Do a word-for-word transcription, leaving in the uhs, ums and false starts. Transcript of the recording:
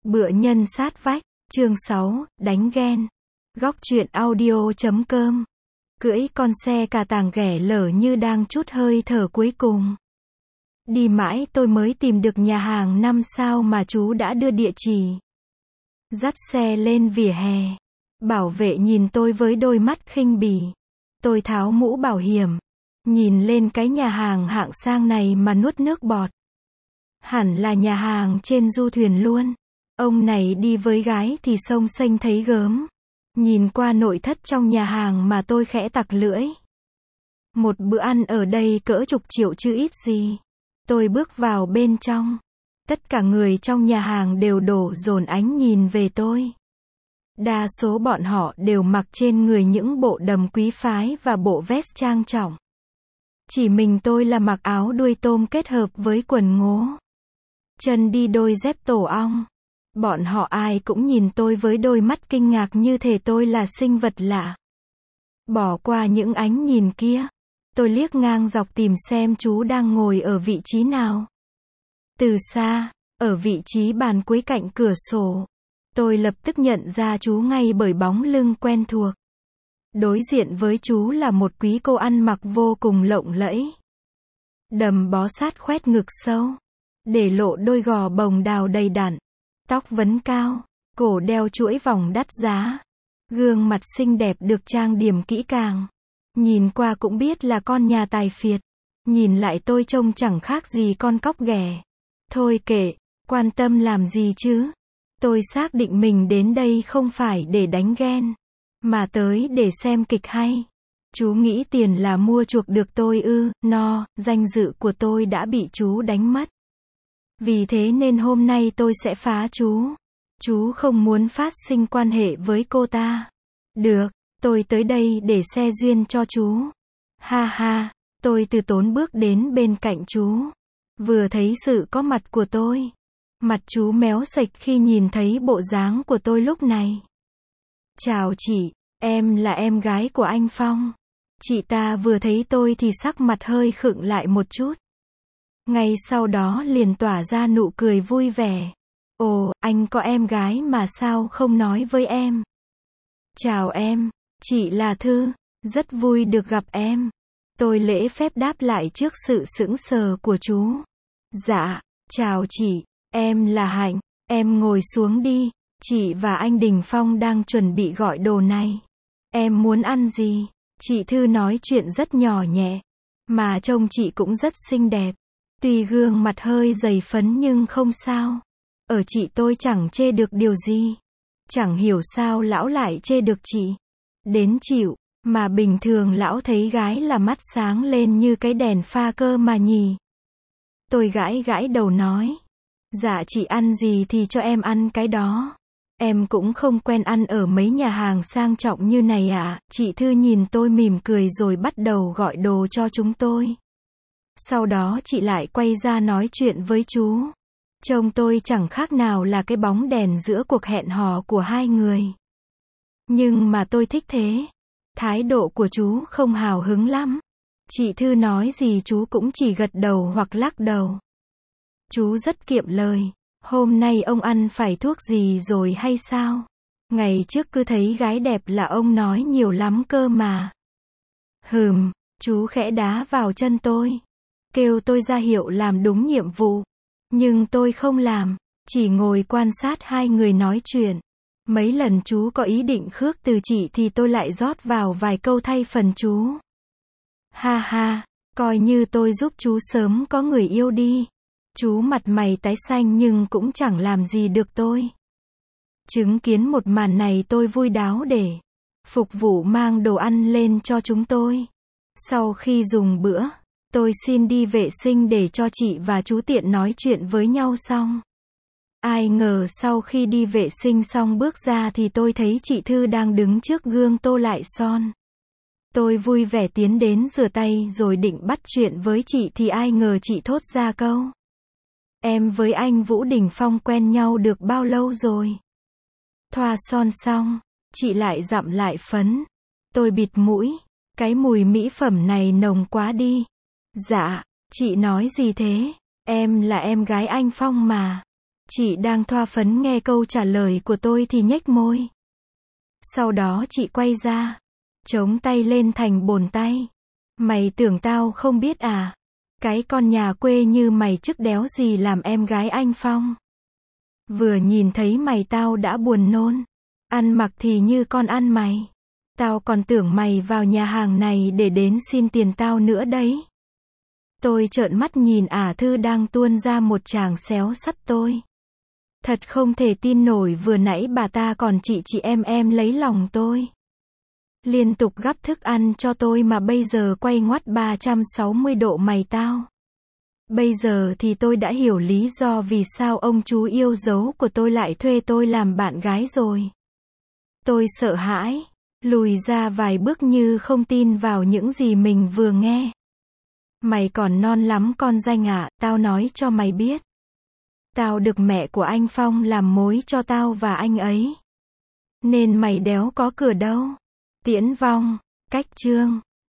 Bựa nhân sát vách, chương sáu, đánh ghen. Góc truyện audio chấm com. Cưỡi con xe cà tàng ghẻ lở như đang trút hơi thở cuối cùng. Đi mãi tôi mới tìm được nhà hàng năm sao mà chú đã đưa địa chỉ. Dắt xe lên vỉa hè. Bảo vệ nhìn tôi với đôi mắt khinh bỉ. Tôi tháo mũ bảo hiểm. Nhìn lên cái nhà hàng hạng sang này mà nuốt nước bọt. Hẳn là nhà hàng trên du thuyền luôn. Ông này đi với gái thì xông xênh thấy gớm. Nhìn qua nội thất trong nhà hàng mà tôi khẽ tặc lưỡi. Một bữa ăn ở đây cỡ chục triệu chứ ít gì. Tôi bước vào bên trong. Tất cả người trong nhà hàng đều đổ dồn ánh nhìn về tôi. Đa số bọn họ đều mặc trên người những bộ đầm quý phái và bộ vest trang trọng. Chỉ mình tôi là mặc áo đuôi tôm kết hợp với quần ngố. Chân đi đôi dép tổ ong. Bọn họ ai cũng nhìn tôi với đôi mắt kinh ngạc như thể tôi là sinh vật lạ. Bỏ qua những ánh nhìn kia. Tôi liếc ngang dọc tìm xem chú đang ngồi ở vị trí nào. Từ xa, ở vị trí bàn cuối cạnh cửa sổ. Tôi lập tức nhận ra chú ngay bởi bóng lưng quen thuộc. Đối diện với chú là một quý cô ăn mặc vô cùng lộng lẫy. Đầm bó sát khoét ngực sâu. Để lộ đôi gò bồng đào đầy đặn. Tóc vấn cao, cổ đeo chuỗi vòng đắt giá. Gương mặt xinh đẹp được trang điểm kỹ càng. Nhìn qua cũng biết là con nhà tài phiệt. Nhìn lại tôi trông chẳng khác gì con cóc ghẻ. Thôi kệ, quan tâm làm gì chứ. Tôi xác định mình đến đây không phải để đánh ghen. Mà tới để xem kịch hay. Chú nghĩ tiền là mua chuộc được tôi ư? No, danh dự của tôi đã bị chú đánh mất. Vì thế nên hôm nay tôi sẽ phá chú. Chú không muốn phát sinh quan hệ với cô ta. Được, tôi tới đây để xe duyên cho chú. Ha ha, tôi từ tốn bước đến bên cạnh chú. Vừa thấy sự có mặt của tôi. Mặt chú méo sạch khi nhìn thấy bộ dáng của tôi lúc này. Chào chị, em là em gái của anh Phong. Chị ta vừa thấy tôi thì sắc mặt hơi khựng lại một chút. Ngay sau đó liền tỏa ra nụ cười vui vẻ. Ồ, anh có em gái mà sao không nói với em? Chào em, chị là Thư, rất vui được gặp em. Tôi lễ phép đáp lại trước sự sững sờ của chú. Dạ, chào chị, em là Hạnh, em ngồi xuống đi. Chị và anh Đình Phong đang chuẩn bị gọi đồ này. Em muốn ăn gì? Chị Thư nói chuyện rất nhỏ nhẹ, mà trông chị cũng rất xinh đẹp. Tuy gương mặt hơi dày phấn nhưng không sao. Ở chị tôi chẳng chê được điều gì. Chẳng hiểu sao lão lại chê được chị. Đến chịu, mà bình thường lão thấy gái là mắt sáng lên như cái đèn pha cơ mà nhỉ. Tôi gãi gãi đầu nói. Dạ chị ăn gì thì cho em ăn cái đó. Em cũng không quen ăn ở mấy nhà hàng sang trọng như này ạ. Chị Thư nhìn tôi mỉm cười rồi bắt đầu gọi đồ cho chúng tôi. Sau đó chị lại quay ra nói chuyện với chú. Trông tôi chẳng khác nào là cái bóng đèn giữa cuộc hẹn hò của hai người. Nhưng mà tôi thích thế. Thái độ của chú không hào hứng lắm. Chị Thư nói gì chú cũng chỉ gật đầu hoặc lắc đầu. Chú rất kiệm lời. Hôm nay ông ăn phải thuốc gì rồi hay sao? Ngày trước cứ thấy gái đẹp là ông nói nhiều lắm cơ mà. Hừm, chú khẽ đá vào chân tôi. Kêu tôi ra hiệu làm đúng nhiệm vụ. Nhưng tôi không làm, chỉ ngồi quan sát hai người nói chuyện. Mấy lần chú có ý định khước từ chị thì tôi lại rót vào vài câu thay phần chú. Ha ha, coi như tôi giúp chú sớm có người yêu đi. Chú mặt mày tái xanh nhưng cũng chẳng làm gì được tôi. Chứng kiến một màn này tôi vui đáo để phục vụ mang đồ ăn lên cho chúng tôi. Sau khi dùng bữa, tôi xin đi vệ sinh để cho chị và chú tiện nói chuyện với nhau xong. Ai ngờ sau khi đi vệ sinh xong bước ra thì tôi thấy chị Thư đang đứng trước gương tô lại son. Tôi vui vẻ tiến đến rửa tay rồi định bắt chuyện với chị thì ai ngờ chị thốt ra câu. Em với anh Vũ Đình Phong quen nhau được bao lâu rồi? Thoa son xong, chị lại dặm lại phấn. Tôi bịt mũi, cái mùi mỹ phẩm này nồng quá đi. Dạ, chị nói gì thế? Em là em gái anh Phong mà. Chị đang thoa phấn nghe câu trả lời của tôi thì nhếch môi. Sau đó chị quay ra, chống tay lên thành bồn tay. Mày tưởng tao không biết à? Cái con nhà quê như mày chức đéo gì làm em gái anh Phong. Vừa nhìn thấy mày tao đã buồn nôn. Ăn mặc thì như con ăn mày. Tao còn tưởng mày vào nhà hàng này để đến xin tiền tao nữa đấy. Tôi trợn mắt nhìn ả Thư đang tuôn ra một tràng xéo sắt tôi. Thật không thể tin nổi, vừa nãy bà ta còn chị chị em em lấy lòng tôi. Liên tục gắp thức ăn cho tôi mà bây giờ quay ngoắt ba trăm sáu mươi độ mày tao. Bây giờ thì tôi đã hiểu lý do vì sao ông chú yêu dấu của tôi lại thuê tôi làm bạn gái rồi. Tôi sợ hãi, lùi ra vài bước như không tin vào những gì mình vừa nghe. Mày còn non lắm con danh ạ, tao nói cho mày biết. Tao được mẹ của anh Phong làm mối cho tao và anh ấy. Nên mày đéo có cửa đâu. Tiễn Vong, cách chương.